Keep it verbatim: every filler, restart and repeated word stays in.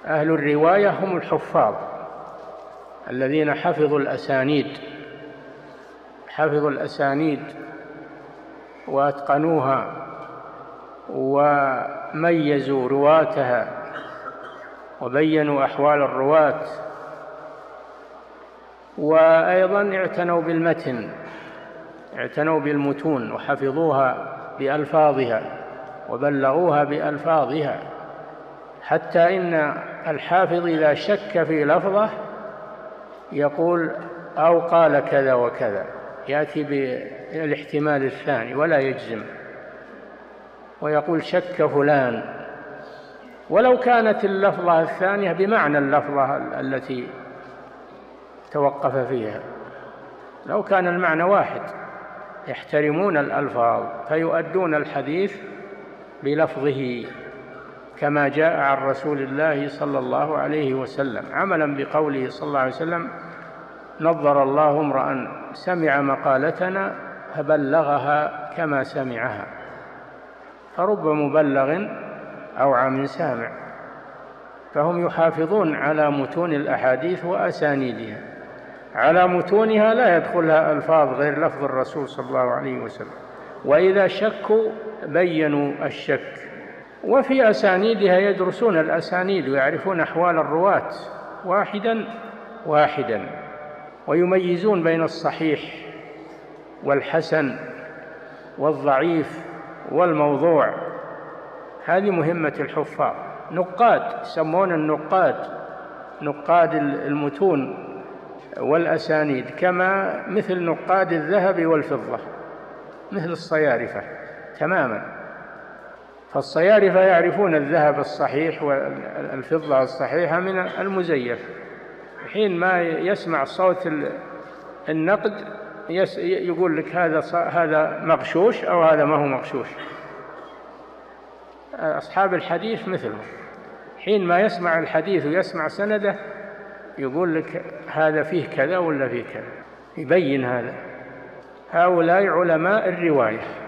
أهل الرواية هم الحفاظ الذين حفظوا الأسانيد حفظوا الأسانيد وأتقنوها وميزوا رواتها وبينوا أحوال الرواة، وأيضا اعتنوا بالمتن، اعتنوا بالمتون وحفظوها بألفاظها وبلغوها بألفاظها، حتى إن الحافظ إذا شك في لفظه يقول أو قال كذا وكذا، يأتي بالاحتمال الثاني ولا يجزم، ويقول شك فلان، ولو كانت اللفظة الثانية بمعنى اللفظة التي توقف فيها، لو كان المعنى واحد. يحترمون الألفاظ فيؤدون الحديث بلفظه كما جاء عن رسول الله صلى الله عليه وسلم، عملا بقوله صلى الله عليه وسلم: نظر الله امرأ سمع مقالتنا فبلغها كما سمعها. فرب مبلغ أوعى من سامع. فهم يحافظون على متون الأحاديث وأسانيدها، على متونها لا يدخلها ألفاظ غير لفظ الرسول صلى الله عليه وسلم، وإذا شكوا بينوا الشك. وفي أسانيدها يدرسون الأسانيد ويعرفون أحوال الرواة واحدا واحدا، ويميزون بين الصحيح والحسن والضعيف والموضوع. هذه مهمة الحفاظ. نقاد، يسمون النقاد نقاد المتون والأسانيد، كما مثل نقاد الذهب والفضة، مثل الصيارفة تماما. فالصيارفة يعرفون الذهب الصحيح والفضة الصحيحة من المزيف. حين ما يسمع صوت النقد يقول لك هذا هذا مغشوش أو هذا ما هو مغشوش. أصحاب الحديث مثله، حين ما يسمع الحديث ويسمع سنده يقول لك هذا فيه كذا ولا فيه كذا، يبين هذا. هؤلاء علماء الرواية.